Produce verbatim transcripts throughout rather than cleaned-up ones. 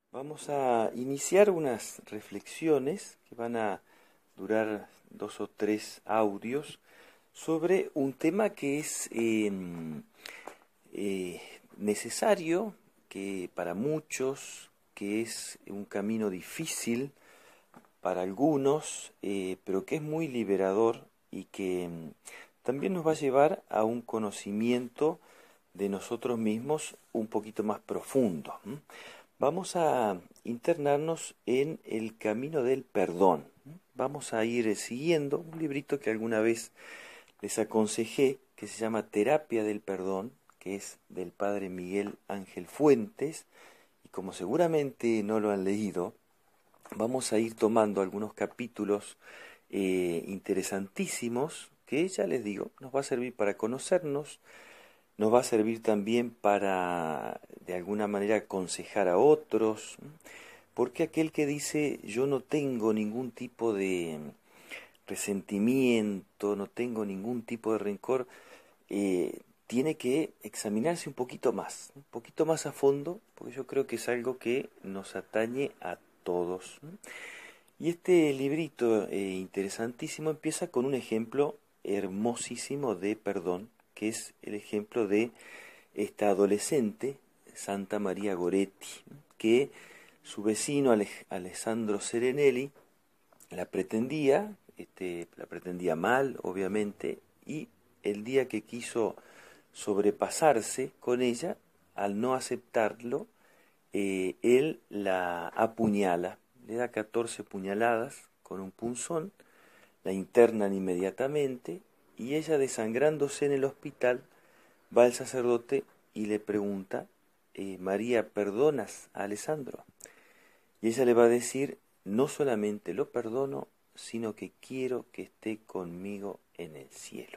Vamos a iniciar unas reflexiones que van a durar dos o tres audios sobre un tema que es eh, eh, necesario, que para muchos, que es un camino difícil para algunos, eh, pero que es muy liberador y que mm, también nos va a llevar a un conocimiento de nosotros mismos un poquito más profundo. ¿m? Vamos a internarnos en el camino del perdón. Vamos a ir siguiendo un librito que alguna vez les aconsejé, que se llama Terapia del Perdón, que es del padre Miguel Ángel Fuentes, y como seguramente no lo han leído, vamos a ir tomando algunos capítulos eh, interesantísimos, que ya les digo, nos va a servir para conocernos, nos va a servir también para, de alguna manera, aconsejar a otros, porque aquel que dice yo no tengo ningún tipo de resentimiento, no tengo ningún tipo de rencor, eh, tiene que examinarse un poquito más, un poquito más a fondo, porque yo creo que es algo que nos atañe a todos. Y este librito eh, interesantísimo empieza con un ejemplo hermosísimo de perdón, que es el ejemplo de esta adolescente, Santa María Goretti, que su vecino Alessandro Serenelli la pretendía, este, la pretendía mal, obviamente, y el día que quiso sobrepasarse con ella, al no aceptarlo, eh, él la apuñala, le da catorce puñaladas con un punzón, la internan inmediatamente y ella, desangrándose en el hospital, va al sacerdote y le pregunta, eh, María, ¿perdonas a Alessandro? Y ella le va a decir, no solamente lo perdono, sino que quiero que esté conmigo en el cielo.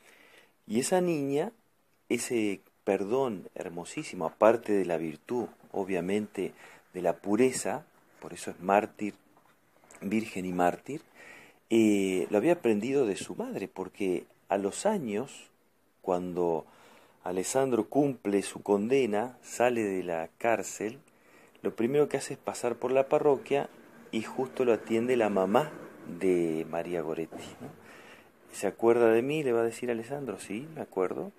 Y esa niña, ese perdón hermosísimo, aparte de la virtud, obviamente, de la pureza, por eso es mártir, virgen y mártir, eh, lo había aprendido de su madre, porque a los años, cuando Alessandro cumple su condena, sale de la cárcel, lo primero que hace es pasar por la parroquia y justo lo atiende la mamá de María Goretti, ¿no? ¿Se acuerda de mí? Le va a decir Alessandro, sí, me acuerdo.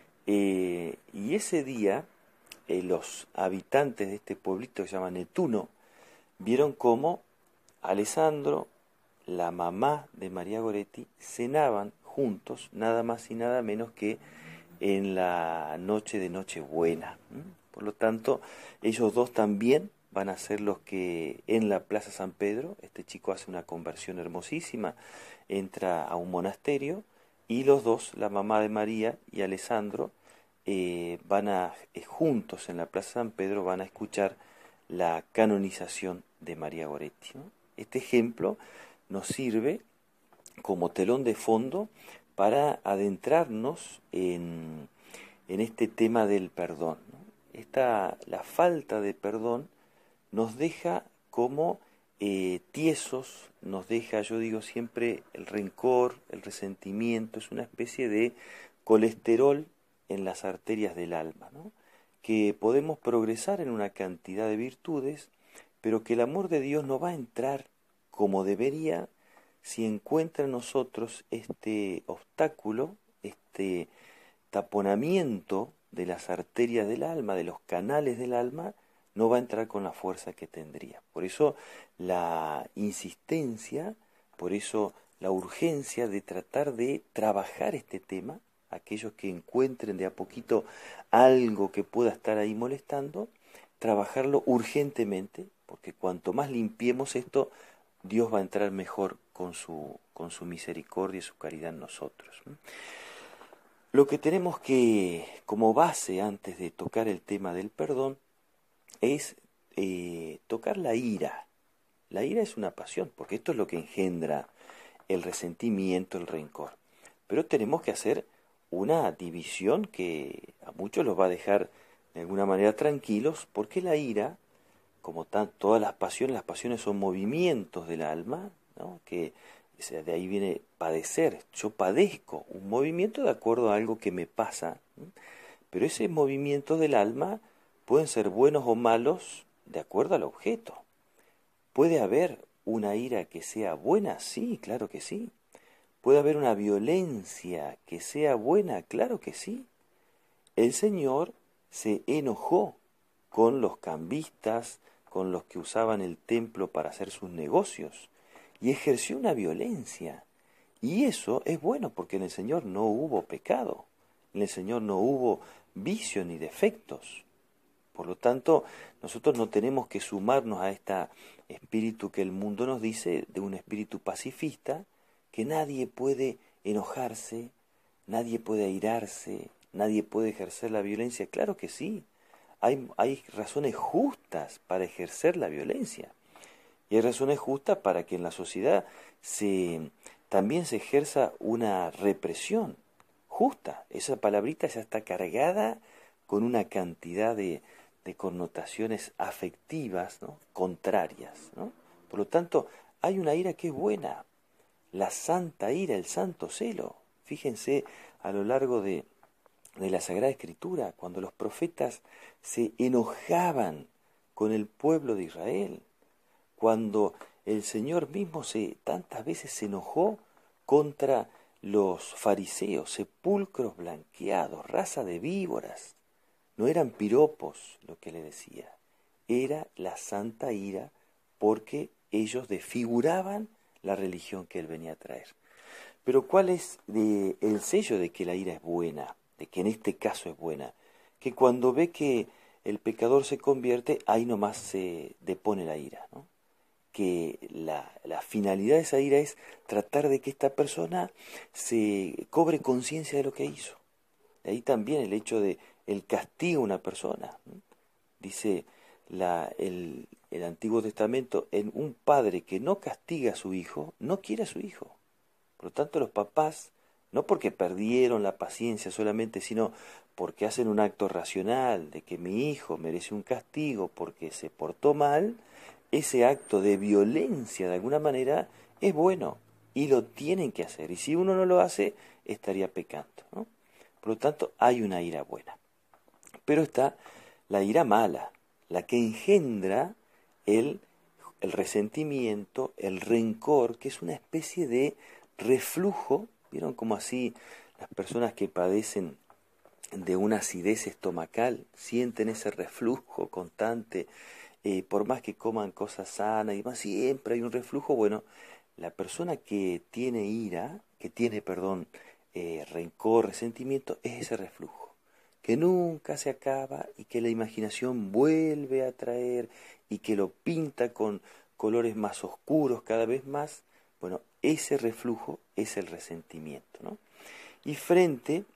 Eh, y ese día, eh, los habitantes de este pueblito que se llama Netuno, vieron cómo Alessandro, la mamá de María Goretti, cenaban juntos, nada más y nada menos que en la noche de Nochebuena. Por lo tanto, ellos dos también van a ser los que en la Plaza San Pedro, este chico hace una conversión hermosísima, entra a un monasterio y los dos, la mamá de María y Alessandro, eh, van a, eh, juntos en la Plaza San Pedro, van a escuchar la canonización de María Goretti, ¿no? Este ejemplo nos sirve como telón de fondo para adentrarnos en, en este tema del perdón, ¿no? Esta, la falta de perdón nos deja como eh, tiesos, nos deja, yo digo siempre, el rencor, el resentimiento, es una especie de colesterol en las arterias del alma, ¿no? Que podemos progresar en una cantidad de virtudes, pero que el amor de Dios no va a entrar como debería si encuentra en nosotros este obstáculo, este taponamiento de las arterias del alma, de los canales del alma, no va a entrar con la fuerza que tendría. Por eso la insistencia, por eso la urgencia de tratar de trabajar este tema, aquellos que encuentren de a poquito algo que pueda estar ahí molestando, trabajarlo urgentemente, porque cuanto más limpiemos esto, Dios va a entrar mejor con su, con su misericordia y su caridad en nosotros. Lo que tenemos que, como base antes de tocar el tema del perdón, es eh, tocar la ira. La ira es una pasión, porque esto es lo que engendra el resentimiento, el rencor. Pero tenemos que hacer una división que a muchos los va a dejar de alguna manera tranquilos, porque la ira, como tan, todas las pasiones, las pasiones son movimientos del alma, ¿no? Que o sea, de ahí viene padecer. Yo padezco un movimiento de acuerdo a algo que me pasa, ¿no? Pero ese movimiento del alma pueden ser buenos o malos de acuerdo al objeto. ¿Puede haber una ira que sea buena? Sí, claro que sí. ¿Puede haber una violencia que sea buena? Claro que sí. El Señor se enojó con los cambistas, con los que usaban el templo para hacer sus negocios, y ejerció una violencia. Y eso es bueno porque en el Señor no hubo pecado, en el Señor no hubo vicio ni defectos. Por lo tanto, nosotros no tenemos que sumarnos a este espíritu que el mundo nos dice, de un espíritu pacifista, que nadie puede enojarse, nadie puede airarse, nadie puede ejercer la violencia. Claro que sí, hay, hay razones justas para ejercer la violencia. Y hay razones justas para que en la sociedad se, también se ejerza una represión justa. Esa palabrita ya está cargada con una cantidad de, de connotaciones afectivas, ¿no?, contrarias, ¿no? Por lo tanto, hay una ira que es buena, la santa ira, el santo celo. Fíjense a lo largo de, de la Sagrada Escritura, cuando los profetas se enojaban con el pueblo de Israel, cuando el Señor mismo se tantas veces se enojó contra los fariseos, sepulcros blanqueados, raza de víboras. No eran piropos lo que le decía, era la santa ira, porque ellos desfiguraban la religión que él venía a traer. Pero ¿cuál es de, el sello de que la ira es buena, de que en este caso es buena? Que cuando ve que el pecador se convierte, ahí nomás se depone la ira, ¿no? Que la, la finalidad de esa ira es tratar de que esta persona se cobre conciencia de lo que hizo. De ahí también el hecho de el castigo a una persona, ¿no? Dice la, el, el Antiguo Testamento, en un padre que no castiga a su hijo, no quiere a su hijo. Por lo tanto, los papás, no porque perdieron la paciencia solamente, sino porque hacen un acto racional de que mi hijo merece un castigo porque se portó mal, ese acto de violencia de alguna manera es bueno y lo tienen que hacer. Y si uno no lo hace, estaría pecando, ¿no? Por lo tanto, hay una ira buena. Pero está la ira mala, la que engendra el, el resentimiento, el rencor, que es una especie de reflujo. ¿Vieron cómo así las personas que padecen de una acidez estomacal sienten ese reflujo constante? Eh, por más que coman cosas sanas y más, siempre hay un reflujo. Bueno, la persona que tiene ira, que tiene, perdón, eh, rencor, resentimiento, es ese reflujo, que nunca se acaba y que la imaginación vuelve a traer y que lo pinta con colores más oscuros cada vez más. Bueno, ese reflujo es el resentimiento, ¿no? Y frente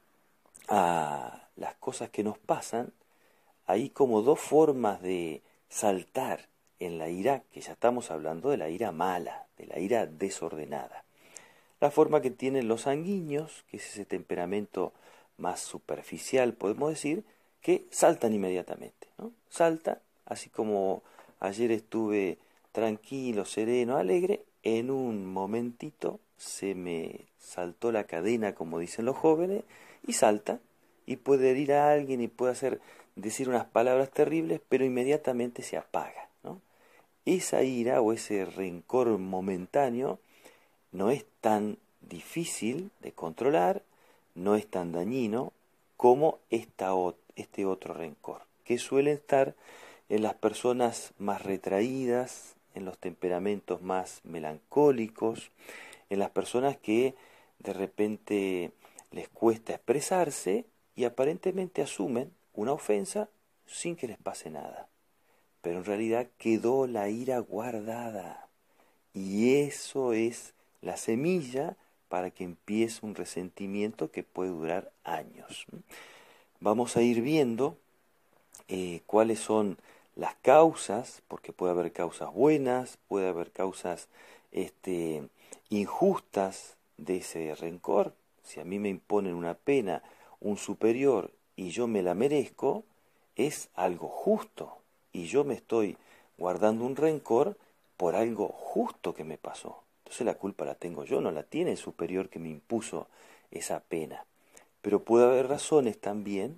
a las cosas que nos pasan, hay como dos formas de saltar en la ira, que ya estamos hablando de la ira mala, de la ira desordenada. La forma que tienen los sanguíneos, que es ese temperamento más superficial, podemos decir, que saltan inmediatamente, ¿no? Salta, así como ayer estuve tranquilo, sereno, alegre, en un momentito se me saltó la cadena, como dicen los jóvenes, y salta, y puede herir a alguien y puede hacer, decir unas palabras terribles, pero inmediatamente se apaga, ¿no? Esa ira o ese rencor momentáneo no es tan difícil de controlar, no es tan dañino como esta, este otro rencor, que suele estar en las personas más retraídas, en los temperamentos más melancólicos, en las personas que de repente les cuesta expresarse y aparentemente asumen una ofensa sin que les pase nada. Pero en realidad quedó la ira guardada, y eso es la semilla para que empiece un resentimiento que puede durar años. Vamos a ir viendo eh, cuáles son las causas, porque puede haber causas buenas, puede haber causas este, injustas de ese rencor. Si a mí me imponen una pena un superior y yo me la merezco, es algo justo, y yo me estoy guardando un rencor por algo justo que me pasó. Entonces la culpa la tengo yo, no la tiene el superior que me impuso esa pena. Pero puede haber razones también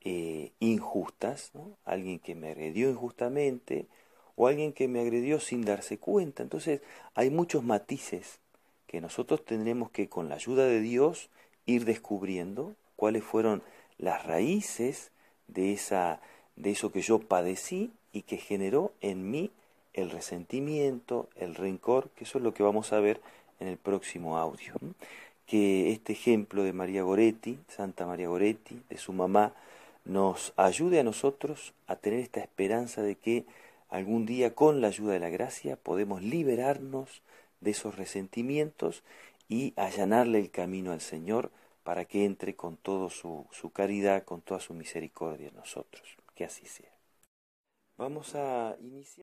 eh, injustas, ¿no? Alguien que me agredió injustamente o alguien que me agredió sin darse cuenta. Entonces hay muchos matices que nosotros tendremos que, con la ayuda de Dios, ir descubriendo cuáles fueron las raíces de esa, de eso que yo padecí y que generó en mí el resentimiento, el rencor, que eso es lo que vamos a ver en el próximo audio. Que este ejemplo de María Goretti, Santa María Goretti, de su mamá, nos ayude a nosotros a tener esta esperanza de que algún día, con la ayuda de la gracia, podemos liberarnos de esos resentimientos y allanarle el camino al Señor para que entre con toda su, su caridad, con toda su misericordia en nosotros. Que así sea. Vamos a iniciar.